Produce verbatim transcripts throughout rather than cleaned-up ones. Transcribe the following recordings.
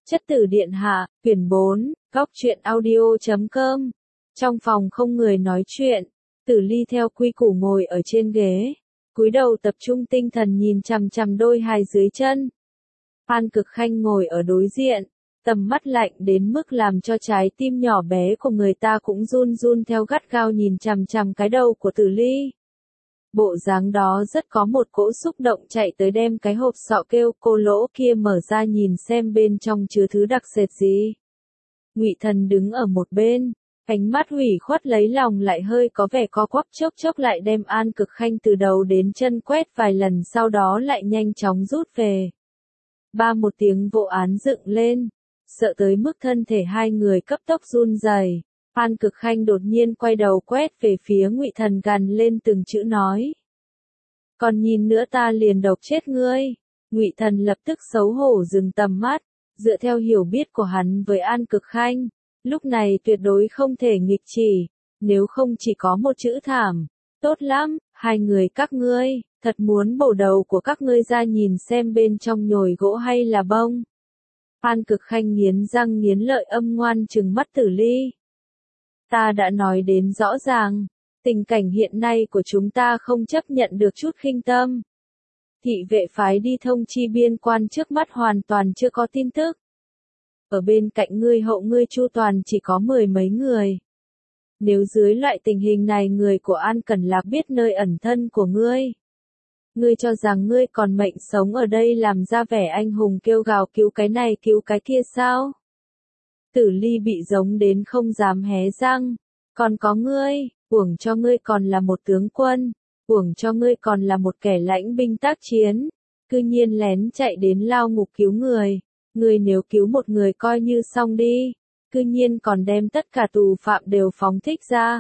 Chất tử điện hạ, quyển bốn, góc truyện audio chấm com. Trong phòng không người nói chuyện, Tử Ly theo quy củ ngồi ở trên ghế, cúi đầu tập trung tinh thần nhìn chằm chằm đôi hài dưới chân. An Cực Khanh ngồi ở đối diện, tầm mắt lạnh đến mức làm cho trái tim nhỏ bé của người ta cũng run run theo gắt gao nhìn chằm chằm cái đầu của Tử Ly. Bộ dáng đó rất có một cỗ xúc động chạy tới đem cái hộp sọ kêu cô lỗ kia mở ra nhìn xem bên trong chứa thứ đặc sệt gì. Ngụy Thần đứng ở một bên, ánh mắt ủy khuất lấy lòng lại hơi có vẻ co quắp, chốc chốc lại đem An Cực Khanh từ đầu đến chân quét vài lần, sau đó lại nhanh chóng rút về. Ba một tiếng vô án dựng lên, sợ tới mức thân thể hai người cấp tốc run rẩy. An Cực Khanh đột nhiên quay đầu quét về phía Ngụy Thần, gằn lên từng chữ nói: "Còn nhìn nữa ta liền độc chết ngươi." Ngụy Thần lập tức xấu hổ dừng tầm mắt, dựa theo hiểu biết của hắn với An Cực Khanh, lúc này tuyệt đối không thể nghịch chỉ, nếu không chỉ có một chữ thảm. "Tốt lắm, hai người các ngươi, thật muốn bổ đầu của các ngươi ra nhìn xem bên trong nhồi gỗ hay là bông." An Cực Khanh nghiến răng nghiến lợi âm ngoan trừng mắt Tử Ly. "Ta đã nói đến rõ ràng, tình cảnh hiện nay của chúng ta không chấp nhận được chút khinh tâm. Thị vệ phái đi thông chi biên quan trước mắt hoàn toàn chưa có tin tức. Ở bên cạnh ngươi hậu ngươi chu toàn chỉ có mười mấy người. Nếu dưới loại tình hình này người của An Cẩn Lạc biết nơi ẩn thân của ngươi, ngươi cho rằng ngươi còn mệnh sống ở đây làm ra vẻ anh hùng kêu gào cứu cái này cứu cái kia sao?" Tử Ly bị giống đến không dám hé răng. "Còn có ngươi, uổng cho ngươi còn là một tướng quân, uổng cho ngươi còn là một kẻ lãnh binh tác chiến, cư nhiên lén chạy đến lao ngục cứu người. Ngươi nếu cứu một người coi như xong đi, cư nhiên còn đem tất cả tù phạm đều phóng thích ra.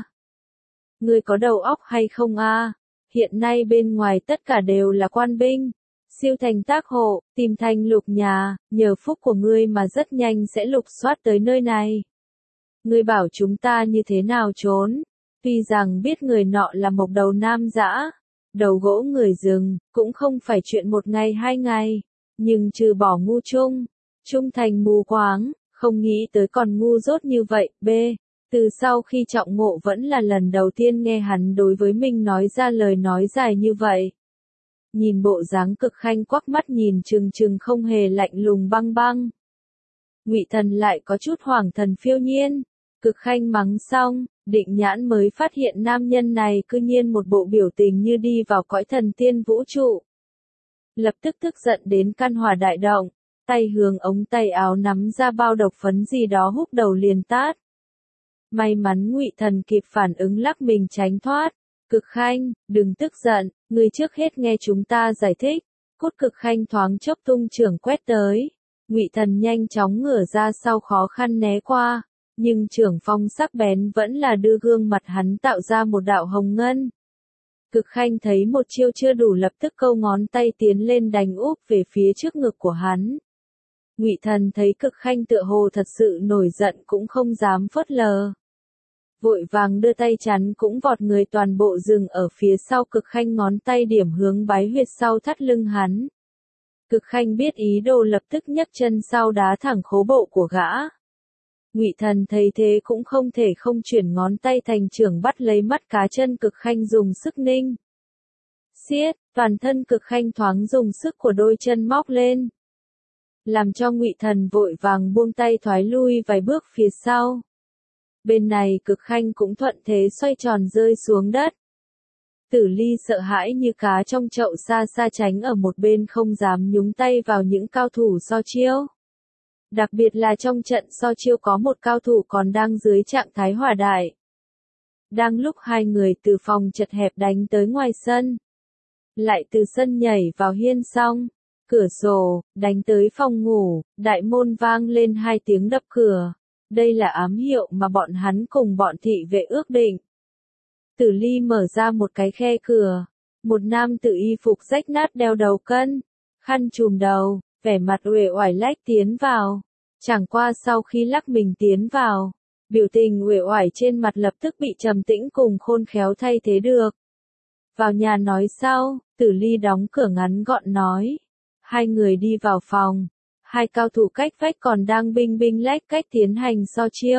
Ngươi có đầu óc hay không a? Hiện nay bên ngoài tất cả đều là quan binh, siêu thành tác hộ, tìm thành lục nhà, nhờ phúc của ngươi mà rất nhanh sẽ lục soát tới nơi này. Ngươi bảo chúng ta như thế nào trốn? Tuy rằng biết người nọ là một đầu nam dã, đầu gỗ người rừng, cũng không phải chuyện một ngày hai ngày, nhưng trừ bỏ ngu trung, trung thành mù quáng, không nghĩ tới còn ngu dốt như vậy. B. Từ sau khi trọng ngộ vẫn là lần đầu tiên nghe hắn đối với mình nói ra lời nói dài như vậy. Nhìn bộ dáng Cực Khanh quắc mắt nhìn chừng chừng không hề lạnh lùng băng băng. Ngụy Thần lại có chút hoảng thần phiêu nhiên. Cực Khanh mắng xong, Định Nhãn mới phát hiện nam nhân này cư nhiên một bộ biểu tình như đi vào cõi thần tiên vũ trụ. Lập tức tức giận đến căn hỏa đại động, tay hướng ống tay áo nắm ra bao độc phấn gì đó húc đầu liền tát. May mắn Ngụy Thần kịp phản ứng lắc mình tránh thoát. "Cực Khanh, đừng tức giận, ngươi trước hết nghe chúng ta giải thích." Cốt Cực Khanh thoáng chốc tung trưởng quét tới. Ngụy Thần nhanh chóng ngửa ra sau khó khăn né qua, nhưng trưởng phong sắc bén vẫn là đưa gương mặt hắn tạo ra một đạo hồng ngân. Cực Khanh thấy một chiêu chưa đủ lập tức câu ngón tay tiến lên đánh úp về phía trước ngực của hắn. Ngụy Thần thấy Cực Khanh tựa hồ thật sự nổi giận cũng không dám phớt lờ. Vội vàng đưa tay chắn cũng vọt người toàn bộ dừng ở phía sau Cực Khanh, ngón tay điểm hướng bái huyệt sau thắt lưng hắn. Cực Khanh biết ý đồ lập tức nhấc chân sau đá thẳng khố bộ của gã. Ngụy Thần thấy thế cũng không thể không chuyển ngón tay thành trưởng bắt lấy mắt cá chân Cực Khanh dùng sức ninh. Xiết, toàn thân Cực Khanh thoáng dùng sức của đôi chân móc lên, làm cho Ngụy Thần vội vàng buông tay thoái lui vài bước phía sau. Bên này Cực Khanh cũng thuận thế xoay tròn rơi xuống đất. Tử Ly sợ hãi như cá trong chậu, xa xa tránh ở một bên không dám nhúng tay vào những cao thủ so chiêu. Đặc biệt là trong trận so chiêu có một cao thủ còn đang dưới trạng thái hỏa đại. Đang lúc hai người từ phòng chật hẹp đánh tới ngoài sân, lại từ sân nhảy vào hiên xong, cửa sổ, đánh tới phòng ngủ, đại môn vang lên hai tiếng đập cửa. Đây là ám hiệu mà bọn hắn cùng bọn thị vệ ước định. Tử Ly mở ra một cái khe cửa, một nam tử y phục rách nát đeo đầu cân, khăn trùm đầu, vẻ mặt uể oải lách tiến vào. Chẳng qua sau khi lắc mình tiến vào, biểu tình uể oải trên mặt lập tức bị trầm tĩnh cùng khôn khéo thay thế được. "Vào nhà nói sau." Tử Ly đóng cửa ngắn gọn nói. Hai người đi vào phòng. Hai cao thủ cách vách còn đang binh binh lách cách tiến hành so chiêu.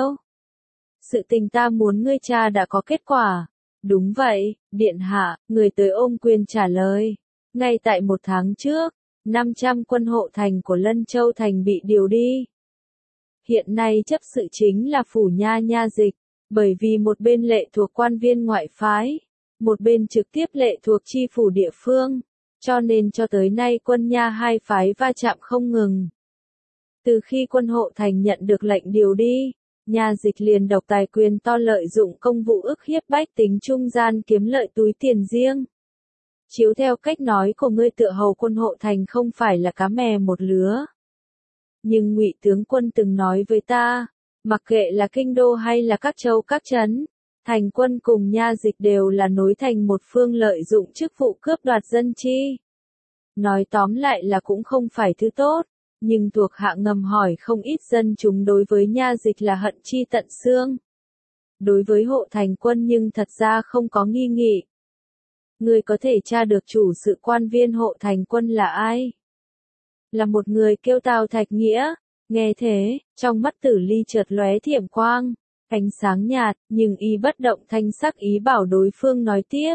Sự tình ta muốn ngươi tra đã có kết quả. Đúng vậy, điện hạ, người tới ôm quyền trả lời. Ngay tại một tháng trước, năm trăm quân hộ thành của Lân Châu Thành bị điều đi. Hiện nay chấp sự chính là phủ nha nha dịch, bởi vì một bên lệ thuộc quan viên ngoại phái, một bên trực tiếp lệ thuộc chi phủ địa phương, cho nên cho tới nay quân nha hai phái va chạm không ngừng. Từ khi quân hộ thành nhận được lệnh điều đi, nha dịch liền độc tài quyền to lợi dụng công vụ ức hiếp bách tính trung gian kiếm lợi túi tiền riêng. Chiếu theo cách nói của ngươi tựa hầu quân hộ thành không phải là cá mè một lứa. Nhưng Ngụy tướng quân từng nói với ta, mặc kệ là kinh đô hay là các châu các trấn, thành quân cùng nha dịch đều là nối thành một phương lợi dụng chức vụ cướp đoạt dân chi. Nói tóm lại là cũng không phải thứ tốt, nhưng thuộc hạ ngầm hỏi không ít dân chúng đối với nha dịch là hận chi tận xương. Đối với hộ thành quân nhưng thật ra không có nghi nghị. Ngươi có thể tra được chủ sự quan viên hộ thành quân là ai? Là một người kêu Tào Thạch Nghĩa. Nghe thế, trong mắt Tử Ly chợt lóe thiểm quang, ánh sáng nhạt, nhưng y bất động thanh sắc ý bảo đối phương nói tiếp.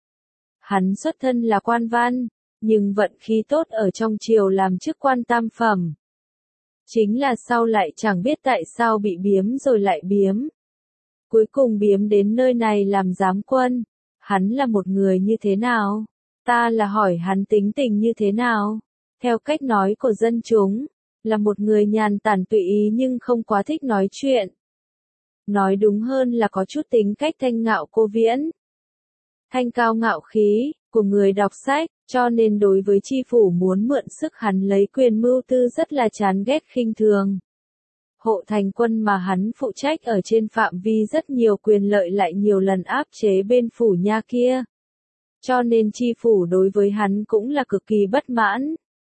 Hắn xuất thân là quan văn, nhưng vận khí tốt ở trong triều làm chức quan tam phẩm. Chính là sau lại chẳng biết tại sao bị biếm rồi lại biếm. Cuối cùng biếm đến nơi này làm giám quân. Hắn là một người như thế nào? Ta là hỏi hắn tính tình như thế nào? Theo cách nói của dân chúng, là một người nhàn tản tùy ý nhưng không quá thích nói chuyện. Nói đúng hơn là có chút tính cách thanh ngạo cô viễn. Thanh cao ngạo khí, của người đọc sách, cho nên đối với chi phủ muốn mượn sức hắn lấy quyền mưu tư rất là chán ghét khinh thường. Hộ thành quân mà hắn phụ trách ở trên phạm vi rất nhiều quyền lợi lại nhiều lần áp chế bên phủ nha kia. Cho nên chi phủ đối với hắn cũng là cực kỳ bất mãn.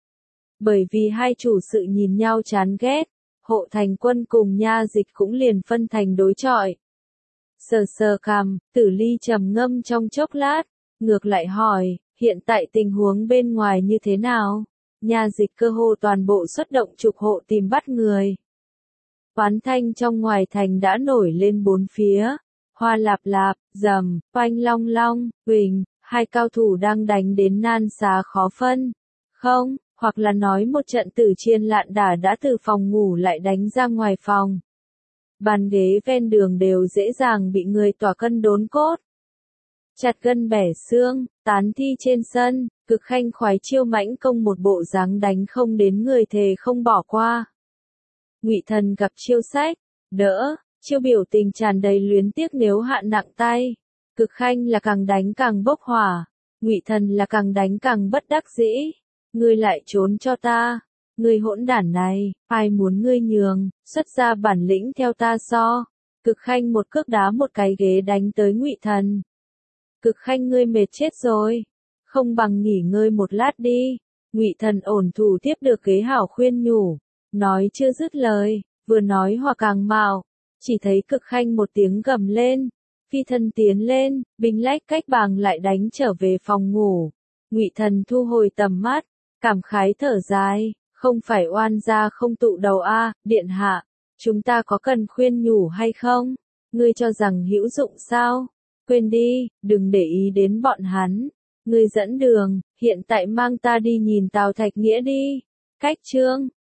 Bởi vì hai chủ sự nhìn nhau chán ghét, hộ thành quân cùng nha dịch cũng liền phân thành đối chọi. Sờ sờ cằm, Tử Ly trầm ngâm trong chốc lát, ngược lại hỏi, hiện tại tình huống bên ngoài như thế nào? Nha dịch cơ hồ toàn bộ xuất động trục hộ tìm bắt người. Oán thanh trong ngoài thành đã nổi lên bốn phía, hoa lạp lạp, rầm, oanh long long, huỳnh, hai cao thủ đang đánh đến nan xá khó phân. Không, hoặc là nói một trận tử chiên lạn đả đã từ phòng ngủ lại đánh ra ngoài phòng. Bàn ghế ven đường đều dễ dàng bị người tỏa cân đốn cốt. Chặt gân bẻ xương, tán thi trên sân, cực khanh khoái chiêu mãnh công một bộ dáng đánh không đến người thề không bỏ qua. Ngụy Thần gặp chiêu sách, đỡ, chiêu biểu tình tràn đầy luyến tiếc nếu hạ nặng tay. Cực khanh là càng đánh càng bốc hỏa, Ngụy Thần là càng đánh càng bất đắc dĩ. Ngươi lại trốn cho ta, ngươi hỗn đản này, ai muốn ngươi nhường, xuất ra bản lĩnh theo ta so. Cực khanh một cước đá một cái ghế đánh tới Ngụy Thần. Cực khanh ngươi mệt chết rồi, không bằng nghỉ ngơi một lát đi. Ngụy Thần ổn thủ tiếp được ghế hảo khuyên nhủ, nói chưa dứt lời, vừa nói hòa càng mạo, chỉ thấy Cực khanh một tiếng gầm lên, phi thân tiến lên, binh lách cách bàng lại đánh trở về phòng ngủ. Ngụy Thần thu hồi tầm mắt, cảm khái thở dài, không phải oan gia không tụ đầu a, điện hạ, chúng ta có cần khuyên nhủ hay không? Ngươi cho rằng hữu dụng sao? Quên đi, đừng để ý đến bọn hắn. Ngươi dẫn đường, hiện tại mang ta đi nhìn Tào Thạch Nghĩa đi. Cách chương